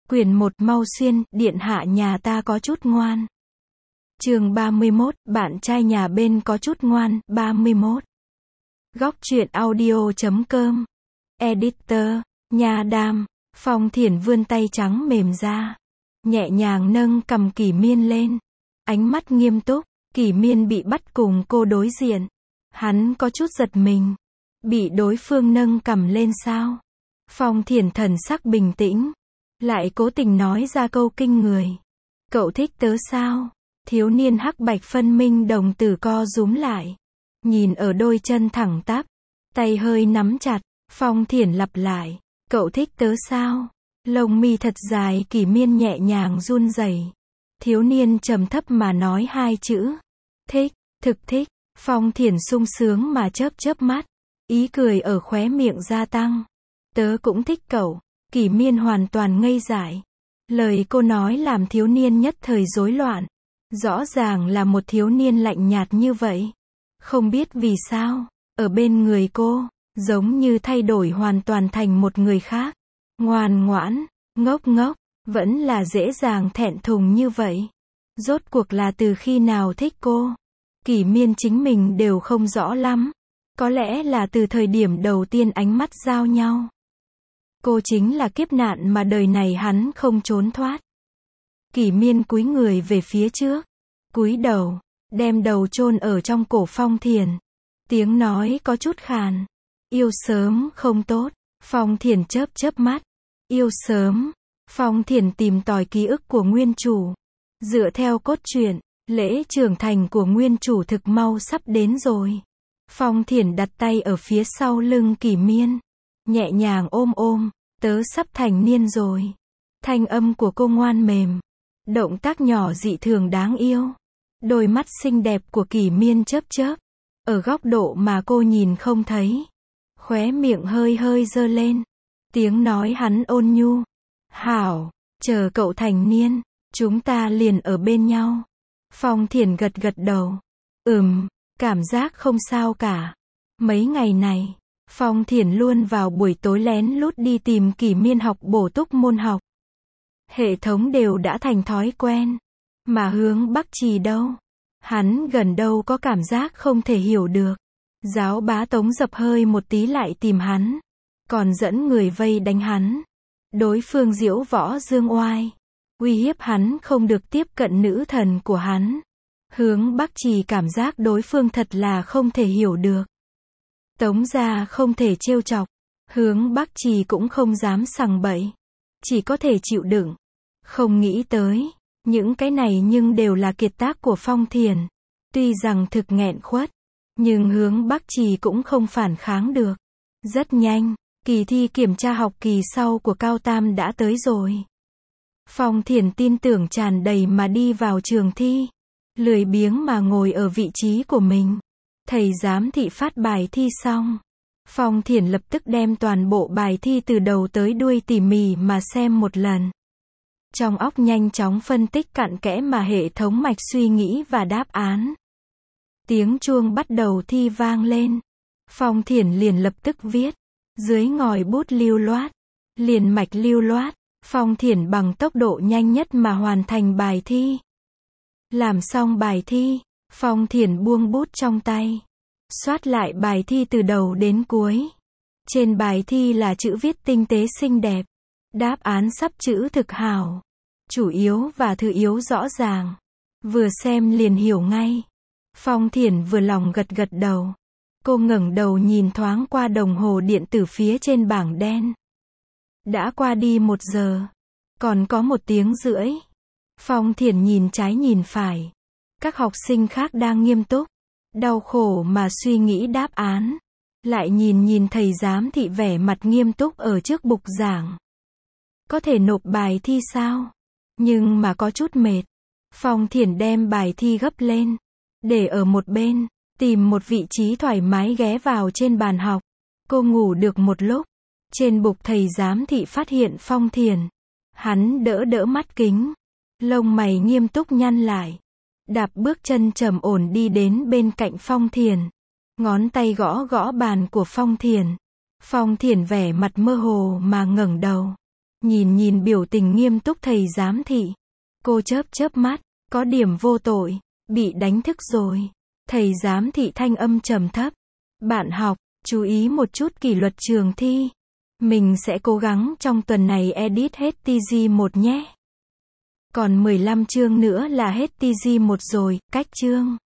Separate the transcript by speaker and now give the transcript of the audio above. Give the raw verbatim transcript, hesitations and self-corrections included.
Speaker 1: Quyển một Mau Xuyên, điện hạ nhà ta có chút ngoan. Chương ba mươi mốt, bạn trai nhà bên có chút ngoan, ba mươi mốt. Góc truyện audio chấm com. Editor, Nha Đam. Phong Thiển vươn tay trắng mềm ra, nhẹ nhàng nâng cầm Kỷ Miên lên. Ánh mắt nghiêm túc, Kỷ Miên bị bắt cùng cô đối diện. Hắn có chút giật mình. Bị đối phương nâng cầm lên sao? Phong Thiển thần sắc bình tĩnh, lại cố tình nói ra câu kinh người. Cậu thích tớ sao? Thiếu niên hắc bạch phân minh đồng tử co rúm lại. Nhìn ở đôi chân thẳng tắp, tay hơi nắm chặt, Phong Thiển lặp lại. Cậu thích tớ sao? Lông mi thật dài Kỷ Miên nhẹ nhàng run rẩy. Thiếu niên trầm thấp mà nói hai chữ. Thích, thực thích. Phong Thiển sung sướng mà chớp chớp mắt. Ý cười ở khóe miệng gia tăng. Tớ cũng thích cậu. Kỷ Miên hoàn toàn ngây dại. Lời cô nói làm thiếu niên nhất thời rối loạn. Rõ ràng là một thiếu niên lạnh nhạt như vậy. Không biết vì sao, ở bên người cô, giống như thay đổi hoàn toàn thành một người khác. Ngoan ngoãn, ngốc ngốc, vẫn là dễ dàng thẹn thùng như vậy. Rốt cuộc là từ khi nào thích cô? Kỷ Miên chính mình đều không rõ lắm. Có lẽ là từ thời điểm đầu tiên ánh mắt giao nhau. Cô chính là kiếp nạn mà đời này hắn không trốn thoát. Kỷ Miên cúi người về phía trước, cúi đầu, đem đầu chôn ở trong cổ Phong Thiển. Tiếng nói có chút khàn. Yêu sớm không tốt. Phong Thiển chớp chớp mắt. Yêu sớm. Phong Thiển tìm tòi ký ức của nguyên chủ. Dựa theo cốt truyện, lễ trưởng thành của nguyên chủ thực mau sắp đến rồi. Phong Thiển đặt tay ở phía sau lưng Kỷ Miên, nhẹ nhàng ôm ôm. Tớ sắp thành niên rồi. Thanh âm của cô ngoan mềm. Động tác nhỏ dị thường đáng yêu. Đôi mắt xinh đẹp của Kỷ Miên chớp chớp. Ở góc độ mà cô nhìn không thấy. Khóe miệng hơi hơi giơ lên. Tiếng nói hắn ôn nhu. Hảo, chờ cậu thành niên, chúng ta liền ở bên nhau. Phong Thiển gật gật đầu. Ừm, cảm giác không sao cả. Mấy ngày này, Phong Thiển luôn vào buổi tối lén lút đi tìm Kỷ Miên học bổ túc môn học. Hệ thống đều đã thành thói quen. Mà Hướng Bắc Trì đâu? Hắn gần đâu có cảm giác không thể hiểu được. Giáo bá Tống dập hơi một tí lại tìm hắn. Còn dẫn người vây đánh hắn. Đối phương diễu võ dương oai. Uy hiếp hắn không được tiếp cận nữ thần của hắn. Hướng Bắc Trì cảm giác đối phương thật là không thể hiểu được. Tống gia không thể trêu chọc. Hướng Bắc Trì cũng không dám sằng bậy. Chỉ có thể chịu đựng. Không nghĩ tới. Những cái này nhưng đều là kiệt tác của Phong Thiển. Tuy rằng thực nghẹn khuất. Nhưng Hướng Bắc Trì cũng không phản kháng được. Rất nhanh. Kỳ thi kiểm tra học kỳ sau của Cao Tam đã tới rồi. Phong Thiển tin tưởng tràn đầy mà đi vào trường thi. Lười biếng mà ngồi ở vị trí của mình. Thầy giám thị phát bài thi xong. Phong Thiển lập tức đem toàn bộ bài thi từ đầu tới đuôi tỉ mỉ mà xem một lần. Trong óc nhanh chóng phân tích cặn kẽ mà hệ thống mạch suy nghĩ và đáp án. Tiếng chuông bắt đầu thi vang lên. Phong Thiển liền lập tức viết. Dưới ngòi bút lưu loát. Liền mạch lưu loát. Phong Thiển bằng tốc độ nhanh nhất mà hoàn thành bài thi. Làm xong bài thi, Phong Thiển buông bút trong tay. Soát lại bài thi từ đầu đến cuối. Trên bài thi là chữ viết tinh tế xinh đẹp. Đáp án sắp chữ thực hảo. Chủ yếu và thứ yếu rõ ràng. Vừa xem liền hiểu ngay. Phong Thiển vừa lòng gật gật đầu. Cô ngẩng đầu nhìn thoáng qua đồng hồ điện tử phía trên bảng đen. Đã qua đi một giờ. Còn có một tiếng rưỡi. Phong Thiển nhìn trái nhìn phải. Các học sinh khác đang nghiêm túc. Đau khổ mà suy nghĩ đáp án. Lại nhìn nhìn thầy giám thị vẻ mặt nghiêm túc ở trước bục giảng. Có thể nộp bài thi sao? Nhưng mà có chút mệt. Phong Thiển đem bài thi gấp lên. Để ở một bên. Tìm một vị trí thoải mái ghé vào trên bàn học. Cô ngủ được một lúc. Trên bục thầy giám thị phát hiện Phong Thiển. Hắn đỡ đỡ mắt kính. Lông mày nghiêm túc nhăn lại. Đạp bước chân trầm ổn đi đến bên cạnh Phong Thiển. Ngón tay gõ gõ bàn của Phong Thiển. Phong Thiển vẻ mặt mơ hồ mà ngẩng đầu. Nhìn nhìn biểu tình nghiêm túc thầy giám thị. Cô chớp chớp mắt, có điểm vô tội, bị đánh thức rồi. Thầy giám thị thanh âm trầm thấp. Bạn học, chú ý một chút kỷ luật trường thi. Mình sẽ cố gắng trong tuần này edit hết tê giê một nhé. Còn mười lăm chương nữa là hết tê giê một rồi, cách chương.